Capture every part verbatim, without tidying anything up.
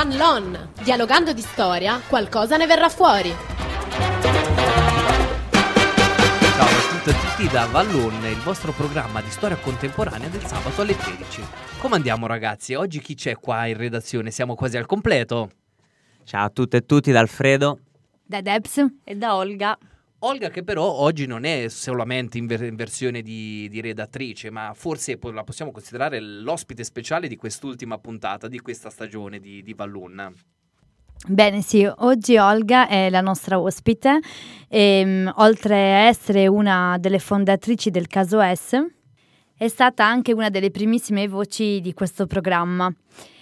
Fan Lon. Dialogando di storia, qualcosa ne verrà fuori. Ciao a tutti e a tutti da Vallon, il vostro programma di storia contemporanea del sabato alle tredici. Come andiamo ragazzi? Oggi chi c'è qua in redazione? Siamo quasi al completo. Ciao a tutte e tutti da Alfredo, da Debs e da Olga. Olga che però oggi non è solamente in, ver- in versione di, di redattrice, ma forse po- la possiamo considerare l'ospite speciale di quest'ultima puntata di questa stagione di, di Vallon. Bene, sì, oggi Olga è la nostra ospite e um, oltre a essere una delle fondatrici del Caso S, è stata anche una delle primissime voci di questo programma.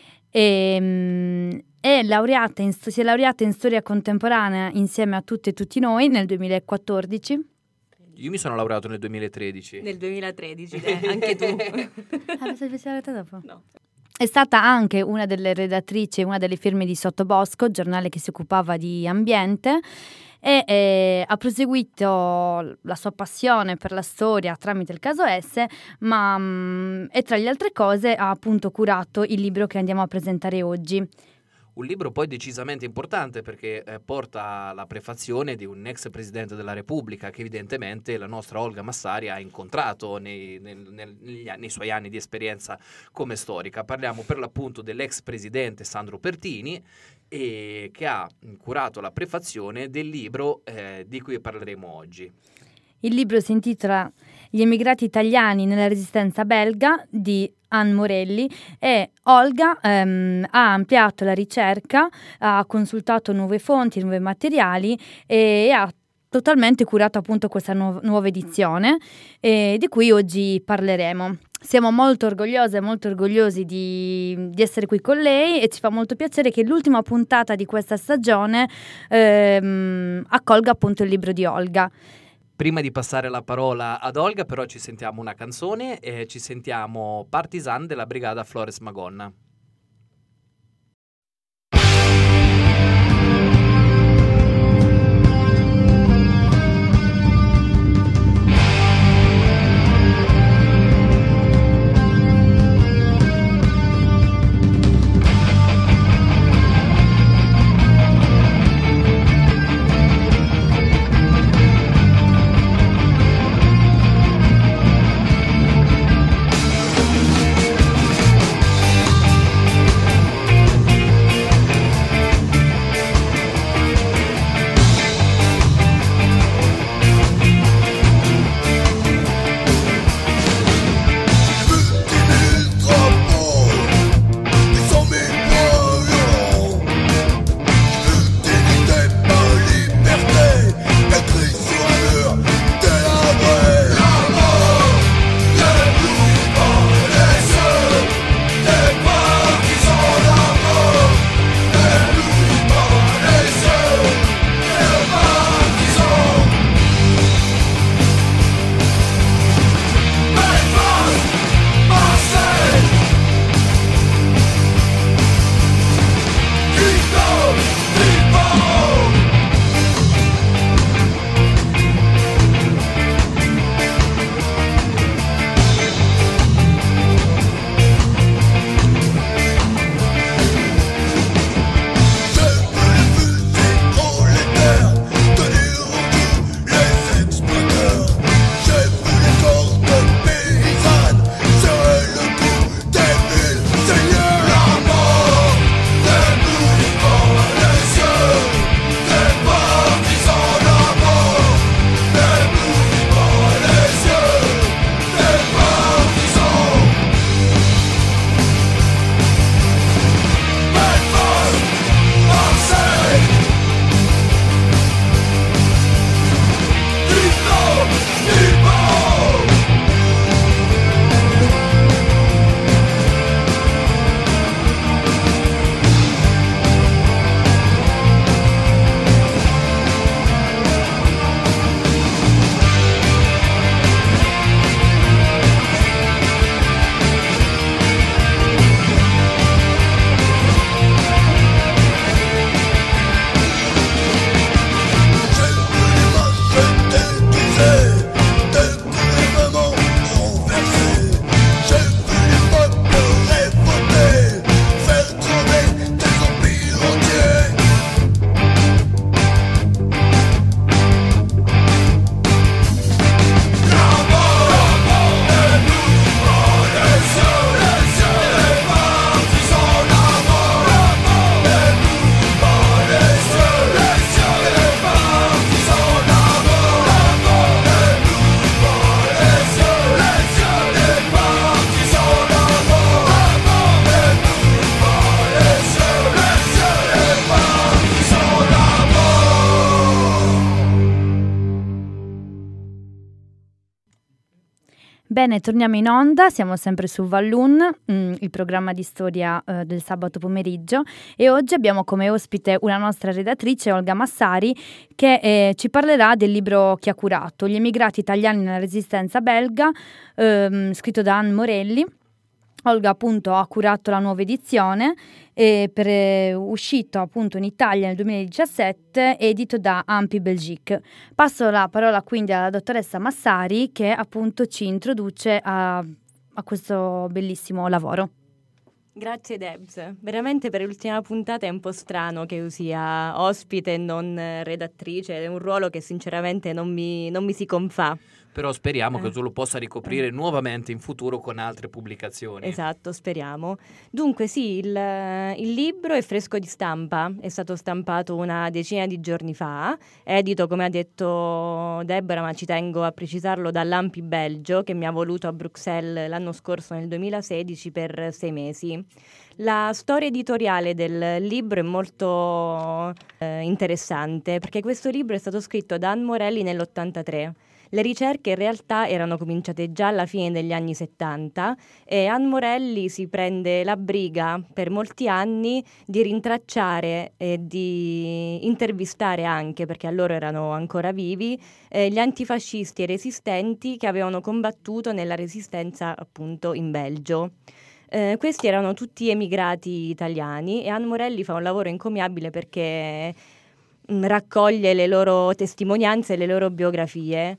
E, um, è laureata in, si è laureata in storia contemporanea insieme a tutte e tutti noi nel duemilaquattordici. Io mi sono laureato nel duemilatredici. Nel duemilatredici, eh, anche tu. Ah, sei laureata dopo? No. È stata anche una delle redattrici, una delle firme di Sottobosco, giornale che si occupava di ambiente, e eh, ha proseguito la sua passione per la storia tramite il Caso S, ma mh, e tra le altre cose ha appunto curato il libro che andiamo a presentare oggi. Un libro poi decisamente importante perché eh, porta la prefazione di un ex presidente della Repubblica che evidentemente la nostra Olga Massari ha incontrato nei, nel, nel, negli anni, nei suoi anni di esperienza come storica. Parliamo per l'appunto dell'ex presidente Sandro Pertini, e che ha curato la prefazione del libro eh, di cui parleremo oggi. Il libro si intitola Gli emigrati italiani nella resistenza belga di Anne Morelli, e Olga ehm, ha ampliato la ricerca, ha consultato nuove fonti, nuovi materiali e ha totalmente curato appunto questa nu- nuova edizione eh, di cui oggi parleremo. Siamo molto orgogliose e molto orgogliosi di, di essere qui con lei, e ci fa molto piacere che l'ultima puntata di questa stagione ehm, accolga appunto il libro di Olga. Prima di passare la parola ad Olga, però, ci sentiamo una canzone e ci sentiamo Partisan della Brigada Flores Magonna. Bene, torniamo in onda, siamo sempre su Valloon, mh, il programma di storia eh, del sabato pomeriggio, e oggi abbiamo come ospite una nostra redattrice, Olga Massari, che eh, ci parlerà del libro che ha curato, Gli emigrati italiani nella resistenza belga, ehm, scritto da Anne Morelli. Olga appunto ha curato la nuova edizione, e per, eh, uscito appunto in Italia nel duemiladiciassette, edito da Ampi Belgique. Passo la parola quindi alla dottoressa Massari, che appunto ci introduce a, a questo bellissimo lavoro. Grazie Debs, veramente per l'ultima puntata è un po' strano che io sia ospite e non redattrice, è un ruolo che sinceramente non mi, non mi si confà. Però speriamo Eh. che tu lo possa ricoprire nuovamente in futuro con altre pubblicazioni. Esatto, speriamo. Dunque sì, il, il libro è fresco di stampa, è stato stampato una decina di giorni fa, edito, come ha detto Deborah, ma ci tengo a precisarlo, dall'Ampi Belgio, che mi ha voluto a Bruxelles l'anno scorso, nel duemilasedici, per sei mesi. La storia editoriale del libro è molto eh, interessante, perché questo libro è stato scritto da Anne Morelli nell'ottantatré. Le ricerche in realtà erano cominciate già alla fine degli anni settanta e Anne Morelli si prende la briga per molti anni di rintracciare e di intervistare anche, perché allora erano ancora vivi, eh, gli antifascisti e resistenti che avevano combattuto nella resistenza appunto in Belgio. Eh, questi erano tutti emigrati italiani e Anne Morelli fa un lavoro encomiabile perché mh, raccoglie le loro testimonianze e le loro biografie.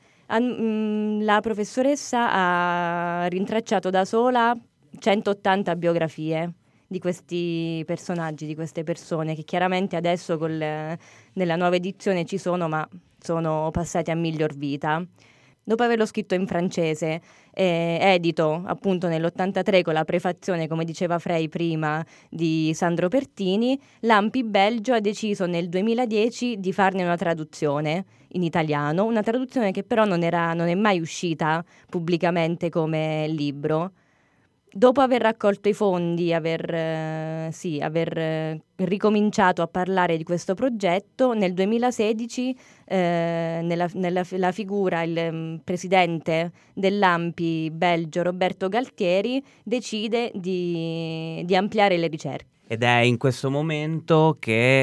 An- la professoressa ha rintracciato da sola centottanta biografie di questi personaggi, di queste persone, che chiaramente adesso col, nella nuova edizione ci sono, ma sono passati a miglior vita. Dopo averlo scritto in francese, eh, edito appunto nell'ottantatré con la prefazione, come diceva Frei prima, di Sandro Pertini, l'Ampi Belgio ha deciso nel duemiladieci di farne una traduzione in italiano, una traduzione che però non, era, non è mai uscita pubblicamente come libro. Dopo aver raccolto i fondi, aver, eh, sì, aver eh, ricominciato a parlare di questo progetto, nel duemilasedici eh, nella, nella la figura, il um, presidente dell'Ampi Belgio, Roberto Galtieri, decide di, di ampliare le ricerche. Ed è in questo momento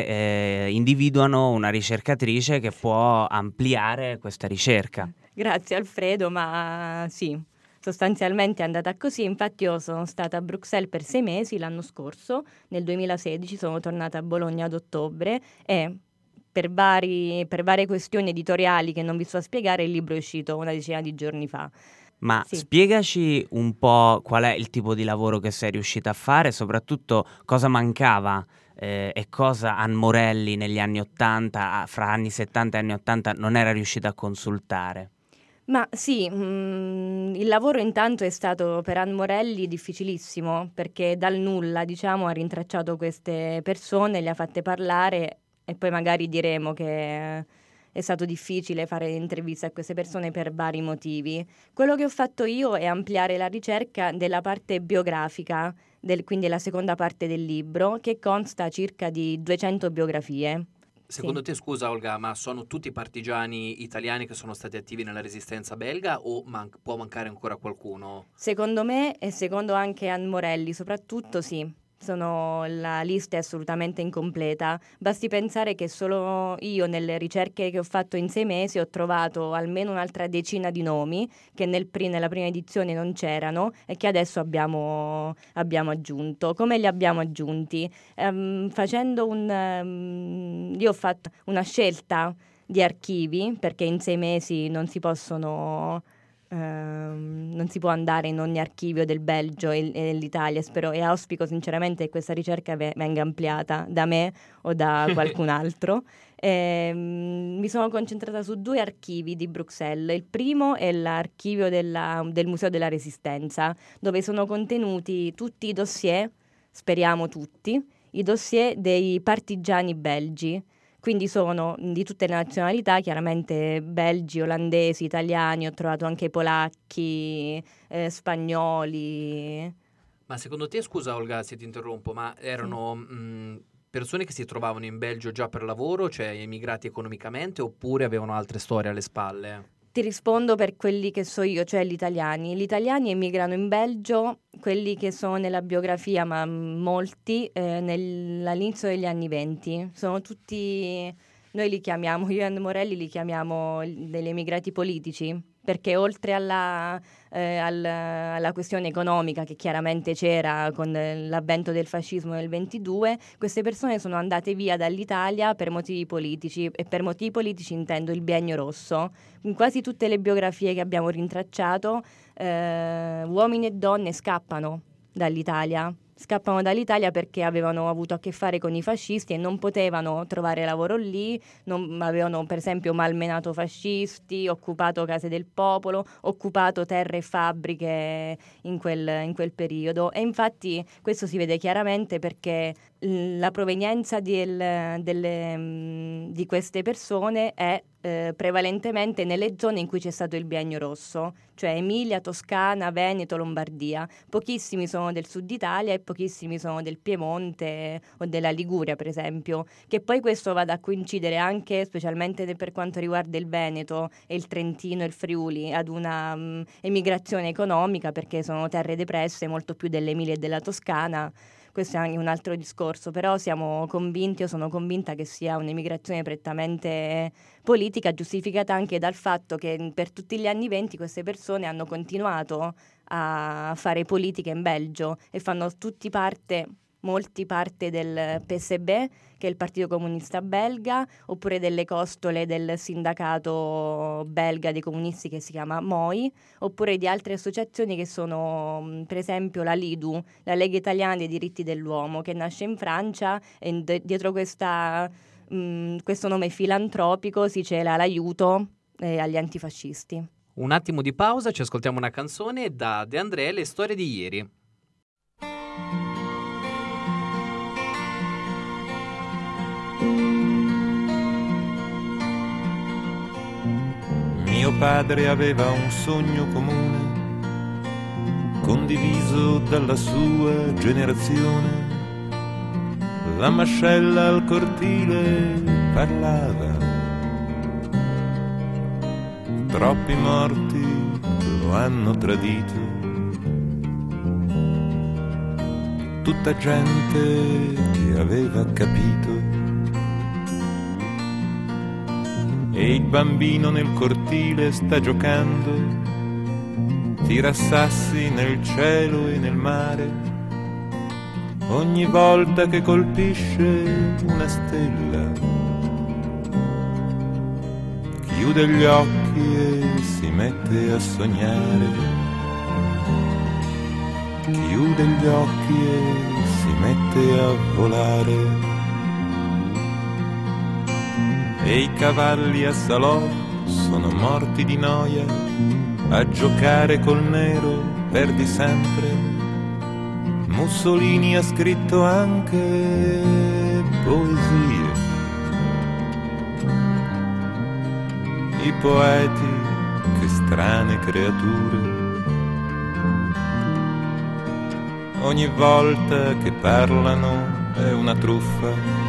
che eh, individuano una ricercatrice che può ampliare questa ricerca. Grazie Alfredo, ma sì. Sostanzialmente è andata così, infatti io sono stata a Bruxelles per sei mesi l'anno scorso, nel duemilasedici, sono tornata a Bologna ad ottobre e per, vari, per varie questioni editoriali che non vi sto a spiegare il libro è uscito una decina di giorni fa. Ma sì. Spiegaci un po' qual è il tipo di lavoro che sei riuscita a fare, soprattutto cosa mancava eh, e cosa Anne Morelli negli anni ottanta, fra anni settanta e anni ottanta, non era riuscita a consultare. Ma sì, mh, il lavoro intanto è stato per Anne Morelli difficilissimo, perché dal nulla, diciamo, ha rintracciato queste persone, le ha fatte parlare e poi magari diremo che è stato difficile fare interviste a queste persone per vari motivi. Quello che ho fatto io è ampliare la ricerca della parte biografica, del, quindi la seconda parte del libro, che consta circa di duecento biografie. Secondo Sì. te, scusa Olga, ma sono tutti partigiani italiani che sono stati attivi nella resistenza belga o man- può mancare ancora qualcuno? Secondo me e secondo anche Anne Morelli, soprattutto sì, sono, la lista è assolutamente incompleta. Basti pensare che solo io nelle ricerche che ho fatto in sei mesi ho trovato almeno un'altra decina di nomi che nel pri- nella prima edizione non c'erano e che adesso abbiamo, abbiamo aggiunto. Come li abbiamo aggiunti? Um, facendo un... Um, io ho fatto una scelta di archivi perché in sei mesi non si possono... Um, non si può andare in ogni archivio del Belgio e, e dell'Italia, spero e auspico sinceramente che questa ricerca ve- venga ampliata da me o da qualcun altro. E, um, mi sono concentrata su due archivi di Bruxelles. Il primo è l'archivio della, del Museo della Resistenza, dove sono contenuti tutti i dossier, speriamo tutti, i dossier dei partigiani belgi. Quindi sono di tutte le nazionalità, chiaramente belgi, olandesi, italiani, ho trovato anche polacchi, eh, spagnoli. Ma secondo te, scusa Olga se ti interrompo, ma erano sì. mh, persone che si trovavano in Belgio già per lavoro, cioè emigrati economicamente, oppure avevano altre storie alle spalle? Ti rispondo per quelli che so io, cioè gli italiani. Gli italiani emigrano in Belgio, quelli che sono nella biografia, ma molti, eh, nel, all'inizio degli anni venti. Sono tutti, noi li chiamiamo, io e Anne Morelli li chiamiamo degli emigrati politici, perché oltre alla, eh, al, alla questione economica che chiaramente c'era con l'avvento del fascismo nel ventidue, queste persone sono andate via dall'Italia per motivi politici, e per motivi politici intendo il biennio rosso. In quasi tutte le biografie che abbiamo rintracciato, eh, uomini e donne scappano dall'Italia. Scappano dall'Italia perché avevano avuto a che fare con i fascisti e non potevano trovare lavoro lì, non, avevano per esempio malmenato fascisti, occupato case del popolo, occupato terre e fabbriche in quel, in quel periodo. E infatti questo si vede chiaramente perché la provenienza del, delle, di queste persone è eh, prevalentemente nelle zone in cui c'è stato il biennio rosso, cioè Emilia, Toscana, Veneto, Lombardia. Pochissimi sono del sud Italia e pochissimi sono del Piemonte o della Liguria, per esempio, che poi questo vada a coincidere anche, specialmente per quanto riguarda il Veneto e il Trentino e il Friuli, ad una um, emigrazione economica, perché sono terre depresse molto più dell'Emilia e della Toscana. Questo è anche un altro discorso, però siamo convinti, io sono convinta che sia un'emigrazione prettamente politica, giustificata anche dal fatto che per tutti gli anni venti queste persone hanno continuato a fare politica in Belgio e fanno tutti parte, molti parte del P S B, che è il Partito Comunista Belga, oppure delle costole del sindacato belga dei comunisti che si chiama M O I, oppure di altre associazioni che sono per esempio la Lidu, la Lega Italiana dei Diritti dell'Uomo, che nasce in Francia e d- dietro questa, mh, questo nome filantropico si cela l'aiuto eh, agli antifascisti. Un attimo di pausa, ci ascoltiamo una canzone da De André, Le storie di ieri. Mio padre aveva un sogno comune, condiviso dalla sua generazione. La mascella al cortile parlava, troppi morti lo hanno tradito. Tutta gente che aveva capito. E il bambino nel cortile sta giocando, tira sassi nel cielo e nel mare. Ogni volta che colpisce una stella, chiude gli occhi e si mette a sognare. Chiude gli occhi e si mette a volare. E i cavalli a salò sono morti di noia a giocare col nero per di sempre. Mussolini ha scritto anche poesie. I poeti, che strane creature. Ogni volta che parlano è una truffa.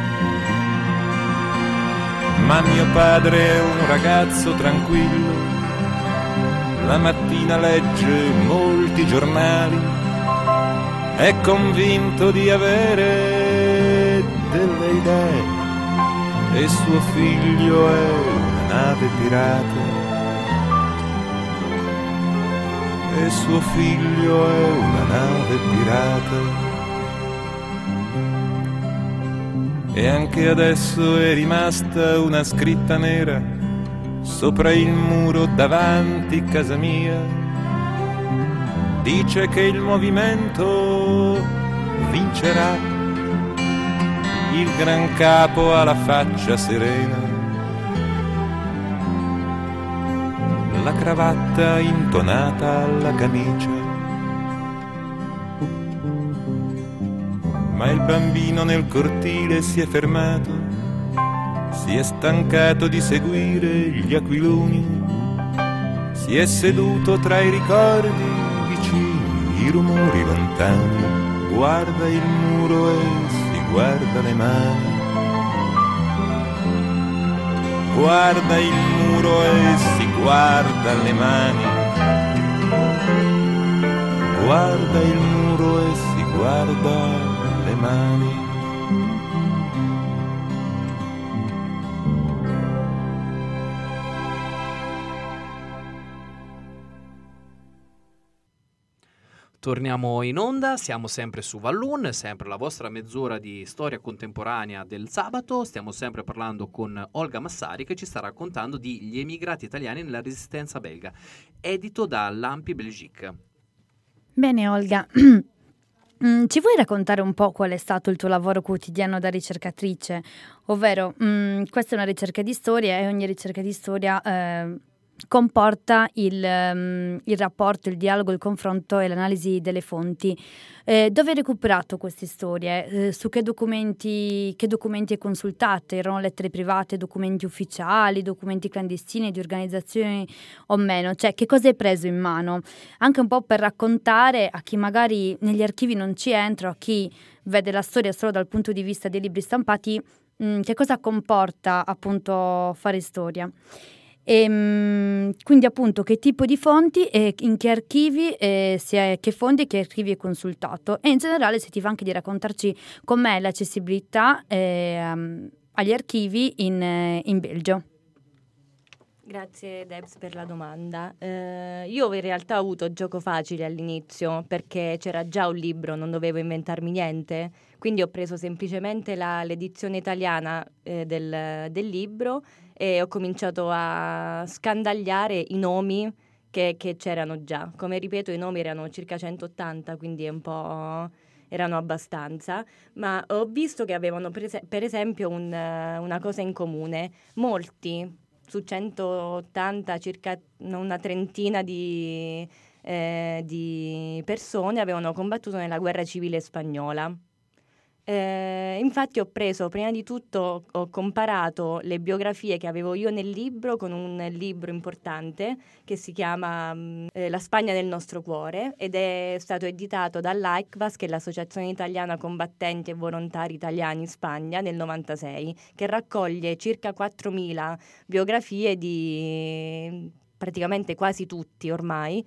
Ma mio padre è un ragazzo tranquillo, la mattina legge molti giornali, è convinto di avere delle idee e suo figlio è una nave pirata. E suo figlio è una nave pirata. E anche adesso è rimasta una scritta nera sopra il muro davanti casa mia. Dice che il movimento vincerà. Il gran capo ha la faccia serena, la cravatta intonata alla camicia. Ma il bambino nel cortile si è fermato, si è stancato di seguire gli aquiloni, si è seduto tra i ricordi vicini, i rumori lontani, guarda il muro e si guarda le mani, guarda il muro muro e si guarda le mani. Guarda il muro e si guarda le mani. Torniamo in onda, siamo sempre su Vallun, sempre la vostra mezz'ora di storia contemporanea del sabato. Stiamo sempre parlando con Olga Massari, che ci sta raccontando di Gli emigrati italiani nella resistenza belga, edito da L'Ampie Belgique. Bene Olga, mm, ci vuoi raccontare un po' qual è stato il tuo lavoro quotidiano da ricercatrice? Ovvero, mm, questa è una ricerca di storia e ogni ricerca di storia eh, comporta il, um, il rapporto, il dialogo, il confronto e l'analisi delle fonti. Eh, dove hai recuperato queste storie? Eh, su che documenti, che documenti hai consultato? Erano lettere private, documenti ufficiali, documenti clandestini di organizzazioni o meno? Cioè, che cosa hai preso in mano? Anche un po' per raccontare a chi magari negli archivi non ci entra, a chi vede la storia solo dal punto di vista dei libri stampati, mh, che cosa comporta appunto fare storia. E, quindi appunto che tipo di fonti e in che archivi eh, si è, che fonti e che archivi hai consultato, e in generale se ti va anche di raccontarci com'è l'accessibilità eh, agli archivi in, in Belgio. Grazie Debs per la domanda. Eh, io in realtà ho avuto gioco facile all'inizio perché c'era già un libro, non dovevo inventarmi niente, quindi ho preso semplicemente la, l'edizione italiana eh, del, del libro e ho cominciato a scandagliare i nomi che, che c'erano già. Come ripeto, i nomi erano circa centottanta, quindi è un po'... erano abbastanza, ma ho visto che avevano prese- per esempio un, una cosa in comune. Molti, su centottanta, circa una trentina di, eh, di persone avevano combattuto nella guerra civile spagnola. Eh, infatti ho preso, prima di tutto, ho comparato le biografie che avevo io nel libro con un libro importante che si chiama eh, La Spagna nel nostro cuore, ed è stato editato dall'A I C V A S, che è l'Associazione Italiana Combattenti e Volontari Italiani in Spagna, nel novantasei, che raccoglie circa quattromila biografie di praticamente quasi tutti ormai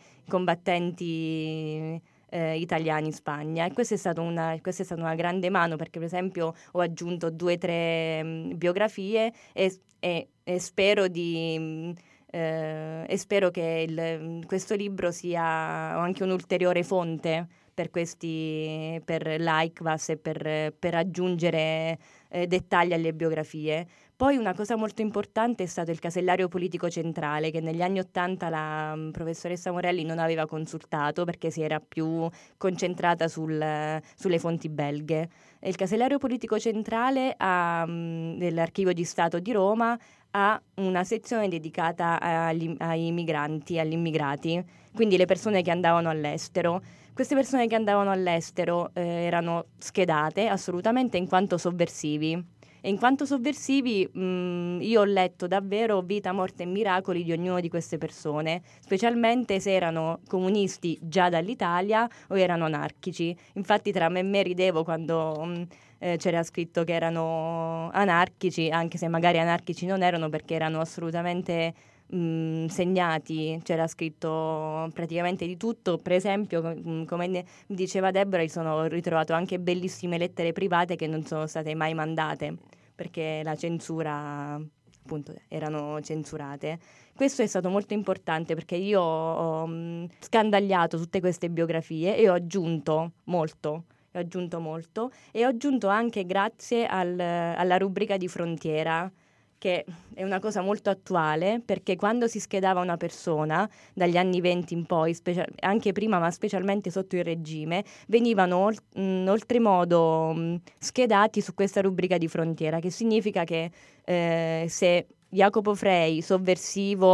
combattenti Eh, italiani in Spagna, e questa è stata una, questa è stata una grande mano, perché per esempio ho aggiunto due o tre mh, biografie e, e, e spero di mh, eh, e spero che il, questo libro sia anche un'ulteriore fonte per questi per l'A I C V A S e per, per aggiungere eh, dettagli alle biografie. Poi una cosa molto importante è stato il casellario politico centrale, che negli anni Ottanta la um, professoressa Morelli non aveva consultato perché si era più concentrata sul, sulle fonti belghe. Il casellario politico centrale ha, um, dell'Archivio di Stato di Roma ha una sezione dedicata agli, ai migranti, agli immigrati, quindi le persone che andavano all'estero. Queste persone che andavano all'estero eh, erano schedate assolutamente in quanto sovversivi. E in quanto sovversivi mh, io ho letto davvero vita, morte e miracoli di ognuno di queste persone, specialmente se erano comunisti già dall'Italia o erano anarchici. Infatti tra me e me ridevo quando mh, eh, c'era scritto che erano anarchici, anche se magari anarchici non erano, perché erano assolutamente mh, segnati, c'era scritto praticamente di tutto. Per esempio, com- come ne diceva Deborah, sono ritrovato anche bellissime lettere private che non sono state mai mandate perché la censura, appunto, erano censurate. Questo è stato molto importante perché io ho mh, scandagliato tutte queste biografie e ho aggiunto molto ho aggiunto molto e ho aggiunto anche grazie al, alla rubrica di frontiera, che è una cosa molto attuale, perché quando si schedava una persona, dagli anni venti in poi, specia- anche prima ma specialmente sotto il regime, venivano ol- mh, oltremodo mh, schedati su questa rubrica di frontiera, che significa che eh, se Jacopo Frei, sovversivo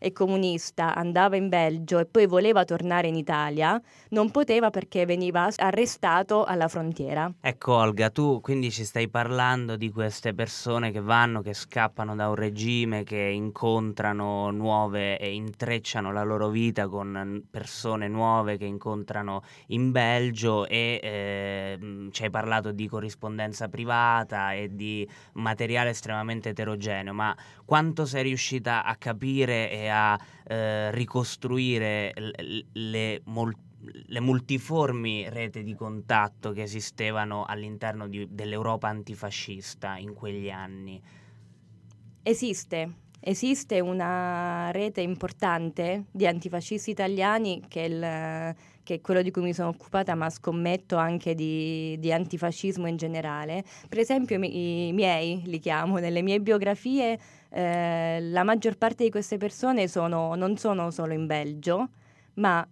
e comunista andava in Belgio e poi voleva tornare in Italia, non poteva perché veniva arrestato alla frontiera. Ecco Olga, tu quindi ci stai parlando di queste persone che vanno, che scappano da un regime, che incontrano nuove e intrecciano la loro vita con persone nuove che incontrano in Belgio e eh, ci hai parlato di corrispondenza privata e di materiale estremamente eterogeneo, ma quanto sei riuscita a capire e a eh, ricostruire l- le, mol- le multiformi rete di contatto che esistevano all'interno di, dell'Europa antifascista in quegli anni? Esiste, esiste una rete importante di antifascisti italiani che è, il, che è quello di cui mi sono occupata, ma scommetto anche di, di antifascismo in generale. Per esempio i, i miei, li chiamo, nelle mie biografie, eh, la maggior parte di queste persone sono, non sono solo in Belgio, ma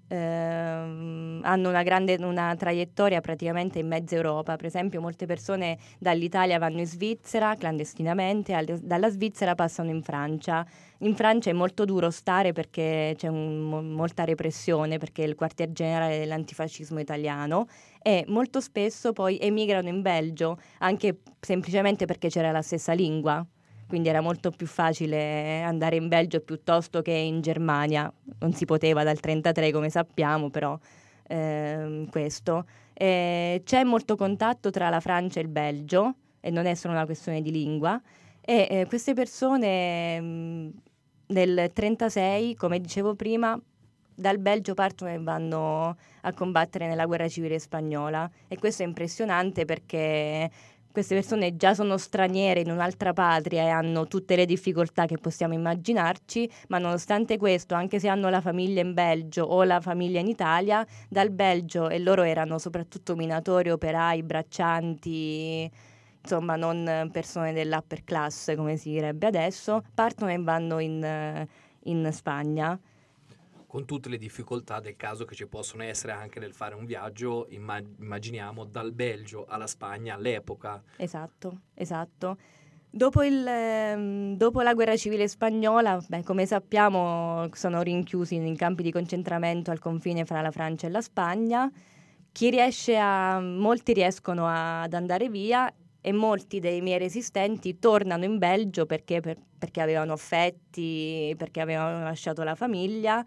ehm, hanno una grande una traiettoria praticamente in mezza Europa. Per esempio molte persone dall'Italia vanno in Svizzera clandestinamente, al, dalla Svizzera passano in Francia. In Francia è molto duro stare perché c'è un, mo, molta repressione, perché è il quartier generale dell'antifascismo italiano, e molto spesso poi emigrano in Belgio anche semplicemente perché c'era la stessa lingua. Quindi era molto più facile andare in Belgio piuttosto che in Germania. Non si poteva dal trentatré, come sappiamo, però ehm, questo. E c'è molto contatto tra la Francia e il Belgio, e non è solo una questione di lingua. E eh, queste persone mh, nel trentasei, come dicevo prima, dal Belgio partono e vanno a combattere nella guerra civile spagnola. E questo è impressionante perché queste persone già sono straniere in un'altra patria e hanno tutte le difficoltà che possiamo immaginarci, ma nonostante questo, anche se hanno la famiglia in Belgio o la famiglia in Italia, dal Belgio, e loro erano soprattutto minatori, operai, braccianti, insomma non persone dell'upper class come si direbbe adesso, partono e vanno in, in Spagna. Con tutte le difficoltà del caso che ci possono essere anche nel fare un viaggio, imma- immaginiamo, dal Belgio alla Spagna all'epoca. Esatto, esatto. Dopo, il, ehm, dopo la guerra civile spagnola, beh, come sappiamo, sono rinchiusi in campi di concentramento al confine fra la Francia e la Spagna. Chi riesce a, molti riescono a, ad andare via, e molti dei miei resistenti tornano in Belgio perché, per, perché avevano affetti, perché avevano lasciato la famiglia,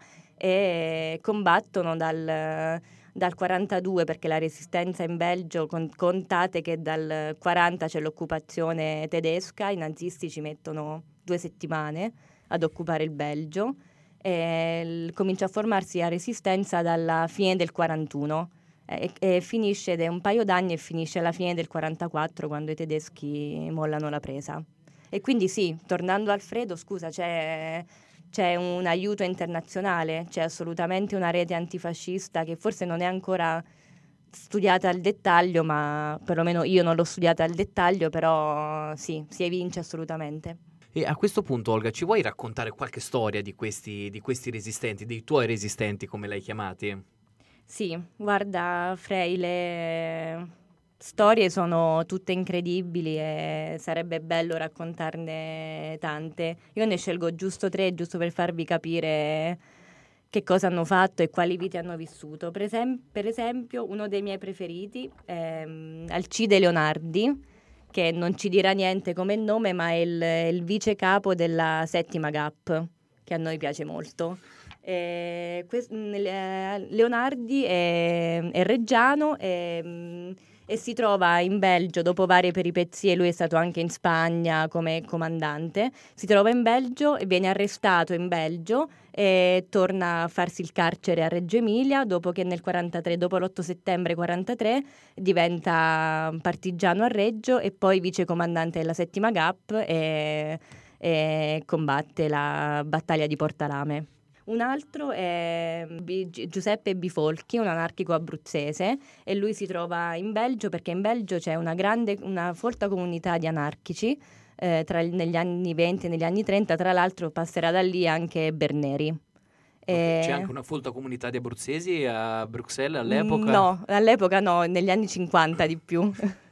e combattono dal, dal quarantadue, perché la resistenza in Belgio, con, contate che dal quaranta c'è l'occupazione tedesca, i nazisti ci mettono due settimane ad occupare il Belgio, e l, comincia a formarsi la resistenza dalla fine del quarantuno e, e finisce, ed è un paio d'anni, e finisce alla fine del quarantaquattro, quando i tedeschi mollano la presa. E quindi sì, tornando a Alfredo, scusa, c'è... c'è un aiuto internazionale, c'è assolutamente una rete antifascista che forse non è ancora studiata al dettaglio, ma perlomeno io non l'ho studiata al dettaglio, però sì, si evince assolutamente. E a questo punto, Olga, ci vuoi raccontare qualche storia di questi, di questi resistenti, dei tuoi resistenti, come li hai chiamati? Sì, guarda Frei, le storie sono tutte incredibili e sarebbe bello raccontarne tante. Io ne scelgo giusto tre, giusto per farvi capire che cosa hanno fatto e quali vite hanno vissuto. Per, esem- per esempio, uno dei miei preferiti è um, Alcide Leonardi, che non ci dirà niente come nome, ma è il, il vice capo della settima G A P, che a noi piace molto. Eh, quest- Leonardi è, è reggiano e, e si trova in Belgio dopo varie peripezie. Lui è stato anche in Spagna come comandante. Si trova in Belgio e viene arrestato in Belgio e torna a farsi il carcere a Reggio Emilia, dopo che nel quarantatré, dopo l'otto settembre quarantatré, diventa partigiano a Reggio e poi vicecomandante della settima G A P e, e combatte la battaglia di Portarame. Un altro è Giuseppe Bifolchi, un anarchico abruzzese, e lui si trova in Belgio perché in Belgio c'è una grande, una folta comunità di anarchici eh, tra, negli anni venti e negli anni trenta. Tra l'altro passerà da lì anche Berneri. Okay, c'è anche una folta comunità di abruzzesi a Bruxelles all'epoca? No, all'epoca no, negli anni cinquanta di più.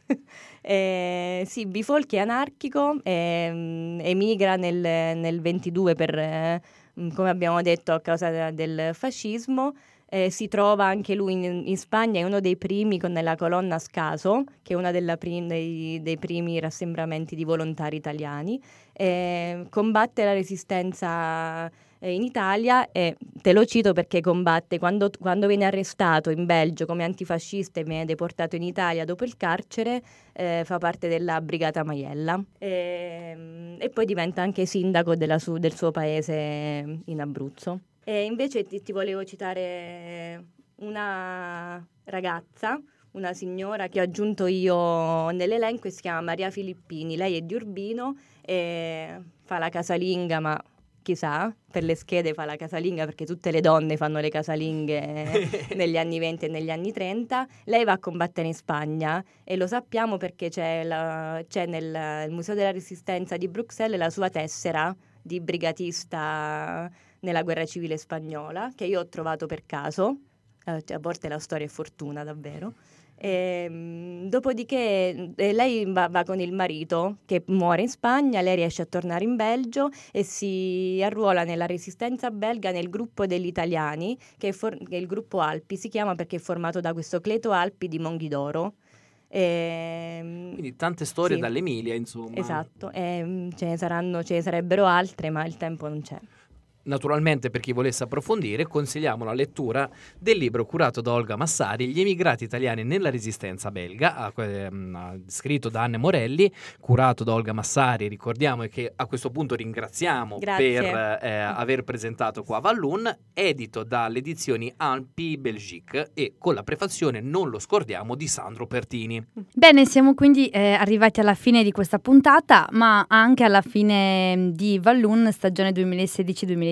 eh, sì, Bifolchi è anarchico, eh, emigra nel, nel ventidue per... Eh, mh, come abbiamo detto, a causa del fascismo. Eh, si trova anche lui in, in Spagna, è uno dei primi con nella colonna Scaso, che è uno prim- dei, dei primi rassembramenti di volontari italiani. Eh, combatte la resistenza eh, in Italia, e te lo cito perché combatte quando, quando viene arrestato in Belgio come antifascista e viene deportato in Italia dopo il carcere, eh, fa parte della Brigata Maiella, e, e poi diventa anche sindaco della su- del suo paese in Abruzzo. E invece ti, ti volevo citare una ragazza, una signora che ho aggiunto io nell'elenco, e si chiama Maria Filippini. Lei è di Urbino e fa la casalinga, ma chissà, per le schede fa la casalinga perché tutte le donne fanno le casalinghe negli anni venti e negli anni trenta. Lei va a combattere in Spagna e lo sappiamo perché c'è, la, c'è nel Museo della Resistenza di Bruxelles la sua tessera di brigatista nella guerra civile spagnola, che io ho trovato per caso, eh, a volte la storia è fortuna davvero. E, mh, dopodiché eh, lei va, va con il marito che muore in Spagna, lei riesce a tornare in Belgio e si arruola nella resistenza belga nel gruppo degli italiani, che è, for- che è il gruppo Alpi, si chiama perché è formato da questo Cleto Alpi di Monghidoro. E, quindi tante storie sì, dall'Emilia, insomma. Esatto, e, ce ne saranno, ce ne sarebbero altre, ma il tempo non c'è. Naturalmente, per chi volesse approfondire, consigliamo la lettura del libro curato da Olga Massari, Gli emigrati italiani nella resistenza belga, ehm, scritto da Anne Morelli, curato da Olga Massari. Ricordiamo che a questo punto ringraziamo Grazie. per eh, aver presentato qua Vallun, edito dalle edizioni Alpi Belgique e con la prefazione, non lo scordiamo, di Sandro Pertini. Bene, siamo quindi eh, arrivati alla fine di questa puntata, ma anche alla fine di Vallun stagione duemilasedici duemiladiciassette.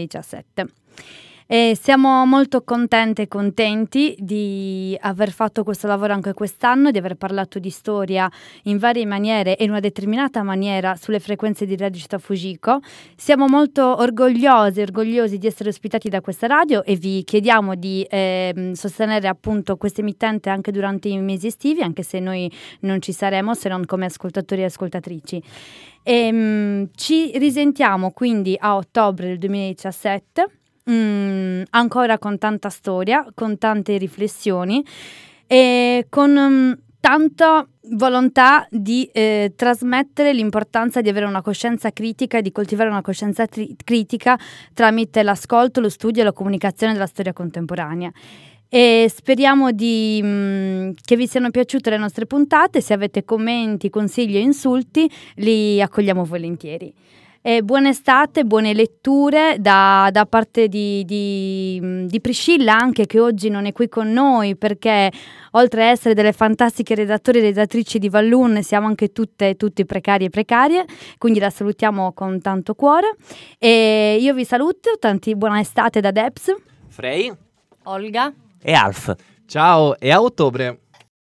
E siamo molto contente e contenti di aver fatto questo lavoro anche quest'anno, di aver parlato di storia in varie maniere e in una determinata maniera sulle frequenze di Radio Città Fujiko. Siamo molto orgogliosi orgogliosi di essere ospitati da questa radio e vi chiediamo di eh, sostenere appunto questa emittente anche durante i mesi estivi, anche se noi non ci saremo se non come ascoltatori e ascoltatrici. E, mh, ci risentiamo quindi a ottobre del duemiladiciassette, mh, ancora con tanta storia, con tante riflessioni e con mh, tanta volontà di eh, trasmettere l'importanza di avere una coscienza critica e di coltivare una coscienza tri- critica tramite l'ascolto, lo studio e la comunicazione della storia contemporanea. E speriamo di, mh, che vi siano piaciute le nostre puntate. Se avete commenti, consigli o insulti li accogliamo volentieri. E buona estate, buone letture da, da parte di, di, di Priscilla, anche che oggi non è qui con noi perché oltre a essere delle fantastiche redattori e redattrici di Vallun siamo anche tutte tutti precari e precarie, quindi la salutiamo con tanto cuore. E io vi saluto, tanti buona estate da Debs, Frey, Olga e Alf. ciao e a ottobre.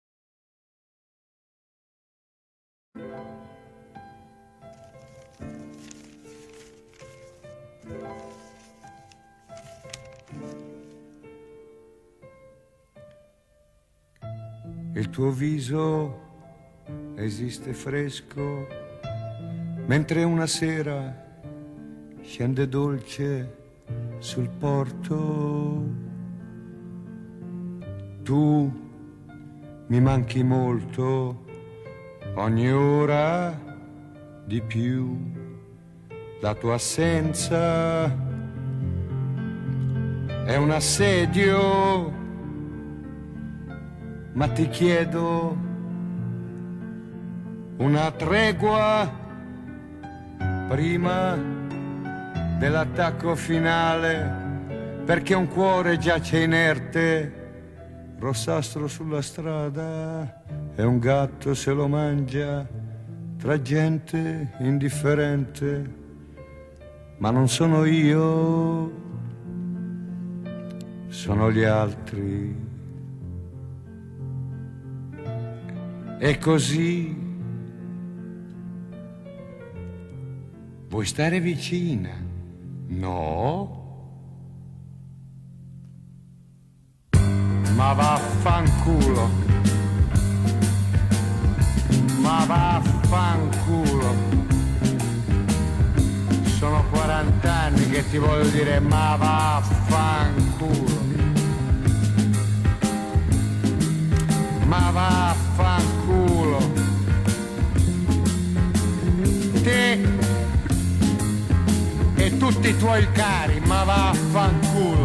Il tuo viso esiste fresco, mentre una sera scende dolce sul porto. Tu mi manchi molto, ogni ora di più. La tua assenza è un assedio, ma ti chiedo una tregua prima dell'attacco finale, perché un cuore giace inerte, rossastro sulla strada, e un gatto se lo mangia tra gente indifferente. Ma non sono io, sono gli altri. E così vuoi stare vicina? No? Ma vaffanculo, ma vaffanculo. Sono quarant'anni che che ti voglio dire ma vaffanculo. Ma vaffanculo. Te e tutti i tuoi cari, ma vaffanculo.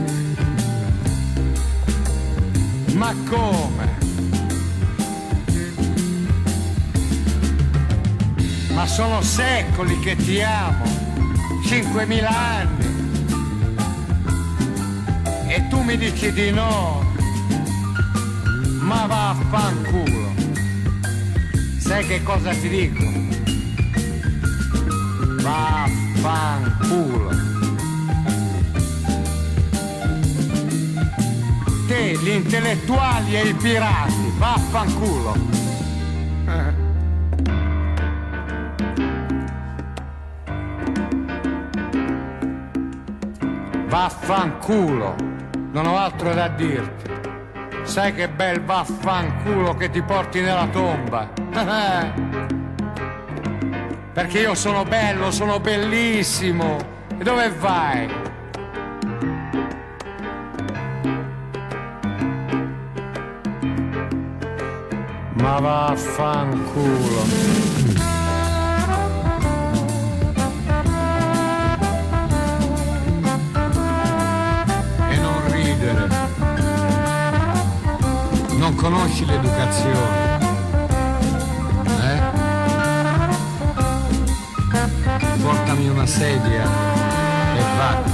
Ma come? Ma sono secoli che ti amo, cinquemila anni, e tu mi dici di no, ma vaffanculo. Sai che cosa ti dico? Vaffanculo. Te, gli intellettuali e i pirati, vaffanculo. Vaffanculo, non ho altro da dirti. Sai che bel vaffanculo che ti porti nella tomba. Perché io sono bello, sono bellissimo. E dove vai? Ma vaffanculo. Non conosci l'educazione, eh? Portami una sedia e vattene.